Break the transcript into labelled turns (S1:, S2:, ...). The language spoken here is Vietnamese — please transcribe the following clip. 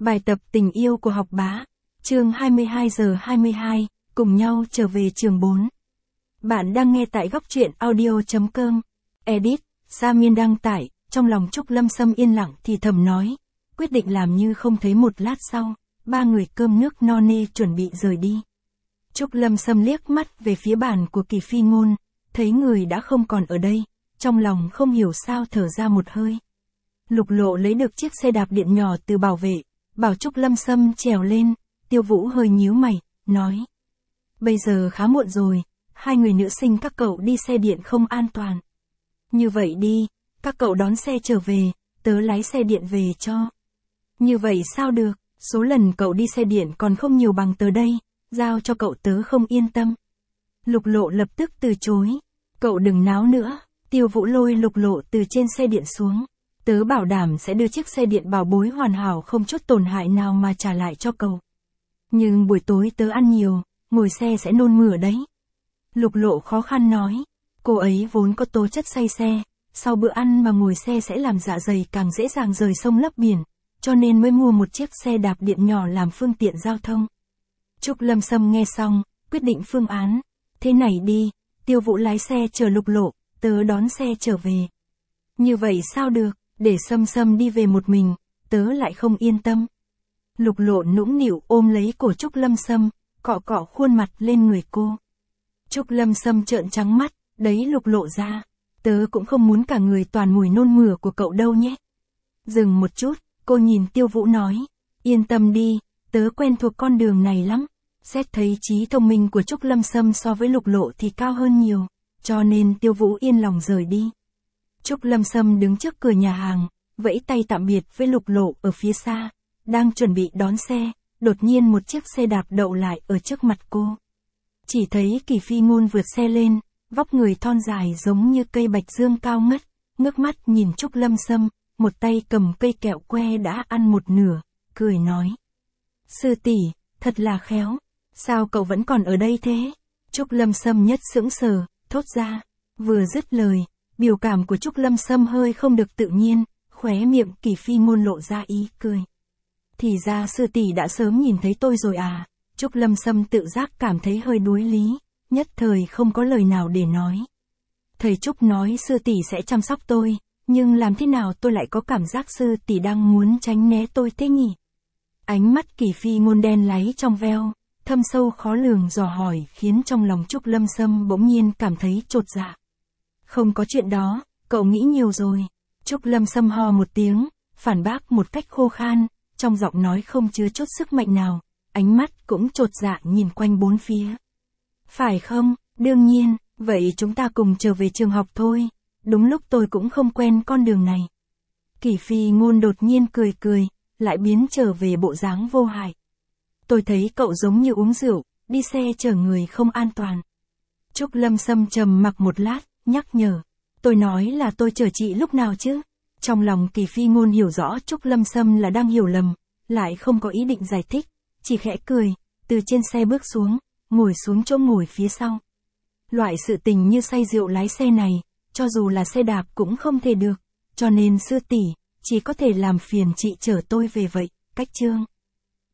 S1: Bài tập tình yêu của học bá. Chương 22 giờ 22, cùng nhau trở về trường 4. Bạn đang nghe tại góc truyện audio.com. Edit, Sa Miên đăng tải, trong lòng Trúc Lâm Sâm yên lặng thì thầm nói. Quyết định làm như không thấy. Một lát sau, ba người cơm nước no nê chuẩn bị rời đi. Trúc Lâm Sâm liếc mắt về phía bàn của Kỳ Phi Ngôn, thấy người đã không còn ở đây, trong lòng không hiểu sao thở ra một hơi. Lục Lộ lấy được chiếc xe đạp điện nhỏ từ bảo vệ, bảo Trúc Lâm Sâm trèo lên. Tiêu Vũ hơi nhíu mày, nói. Bây giờ khá muộn rồi, hai người nữ sinh các cậu đi xe điện không an toàn. Như vậy đi, các cậu đón xe trở về, tớ lái xe điện về cho. Như vậy sao được, số lần cậu đi xe điện còn không nhiều bằng tớ đây, giao cho cậu tớ không yên tâm. Lục Lộ lập tức từ chối. Cậu đừng náo nữa. Tiêu Vũ lôi Lục Lộ từ trên xe điện xuống. Tớ bảo đảm sẽ đưa chiếc xe điện bảo bối hoàn hảo không chút tổn hại nào mà trả lại cho cậu. Nhưng buổi tối tớ ăn nhiều, ngồi xe sẽ nôn mửa đấy. Lục Lộ khó khăn nói. Cô ấy vốn có tố chất say xe, sau bữa ăn mà ngồi xe sẽ làm dạ dày càng dễ dàng rời sông lấp biển, cho nên mới mua một chiếc xe đạp điện nhỏ làm phương tiện giao thông. Trúc Lâm Sâm nghe xong, quyết định phương án. Thế này đi, Tiêu Vũ lái xe chở Lục Lộ, tớ đón xe trở về. Như vậy sao được, để Sâm Sâm đi về một mình, tớ lại không yên tâm. Lục Lộ nũng nịu ôm lấy cổ Trúc Lâm Sâm, cọ cọ khuôn mặt lên người cô. Trúc Lâm Sâm trợn trắng mắt, đấy Lục Lộ ra. Tớ cũng không muốn cả người toàn mùi nôn mửa của cậu đâu nhé. Dừng một chút, cô nhìn Tiêu Vũ nói. Yên tâm đi, tớ quen thuộc con đường này lắm. Xét thấy trí thông minh của Trúc Lâm Sâm so với Lục Lộ thì cao hơn nhiều, cho nên Tiêu Vũ yên lòng rời đi. Trúc Lâm Sâm đứng trước cửa nhà hàng, vẫy tay tạm biệt với Lục Lộ ở phía xa, đang chuẩn bị đón xe, đột nhiên một chiếc xe đạp đậu lại ở trước mặt cô. Chỉ thấy Kỳ Phi Ngôn vượt xe lên, vóc người thon dài giống như cây bạch dương cao ngất, ngước mắt nhìn Trúc Lâm Sâm, một tay cầm cây kẹo que đã ăn một nửa, cười nói. Sư tỷ, thật là khéo, sao cậu vẫn còn ở đây thế? Trúc Lâm Sâm nhất sững sờ, thốt ra, vừa dứt lời. Biểu cảm của Trúc Lâm Sâm hơi không được tự nhiên, khóe miệng Kỳ Phi Ngôn lộ ra ý cười. Thì ra sư tỷ đã sớm nhìn thấy tôi rồi à? Trúc Lâm Sâm tự giác cảm thấy hơi đuối lý, nhất thời không có lời nào để nói. Thầy Trúc nói sư tỷ sẽ chăm sóc tôi, nhưng làm thế nào tôi lại có cảm giác sư tỷ đang muốn tránh né tôi thế nhỉ? Ánh mắt Kỳ Phi Ngôn đen láy trong veo, thâm sâu khó lường dò hỏi khiến trong lòng Trúc Lâm Sâm bỗng nhiên cảm thấy chột dạ. Không có chuyện đó, cậu nghĩ nhiều rồi. Trúc Lâm Sâm ho một tiếng, phản bác một cách khô khan, trong giọng nói không chứa chút sức mạnh nào, ánh mắt cũng chột dạ nhìn quanh bốn phía. Phải không, đương nhiên, vậy chúng ta cùng trở về trường học thôi, đúng lúc tôi cũng không quen con đường này. Kỳ Phi Ngôn đột nhiên cười cười, lại biến trở về bộ dáng vô hại. Tôi thấy cậu giống như uống rượu, đi xe chở người không an toàn. Trúc Lâm Sâm trầm mặc một lát, nhắc nhở. Tôi nói là tôi chở chị lúc nào chứ? Trong lòng Kỳ Phi Ngôn hiểu rõ Trúc Lâm Sâm là đang hiểu lầm, lại không có ý định giải thích, chỉ khẽ cười, từ trên xe bước xuống, ngồi xuống chỗ ngồi phía sau. Loại sự tình như say rượu lái xe này, cho dù là xe đạp cũng không thể được, cho nên sư tỷ, chỉ có thể làm phiền chị chở tôi về vậy, cách chương.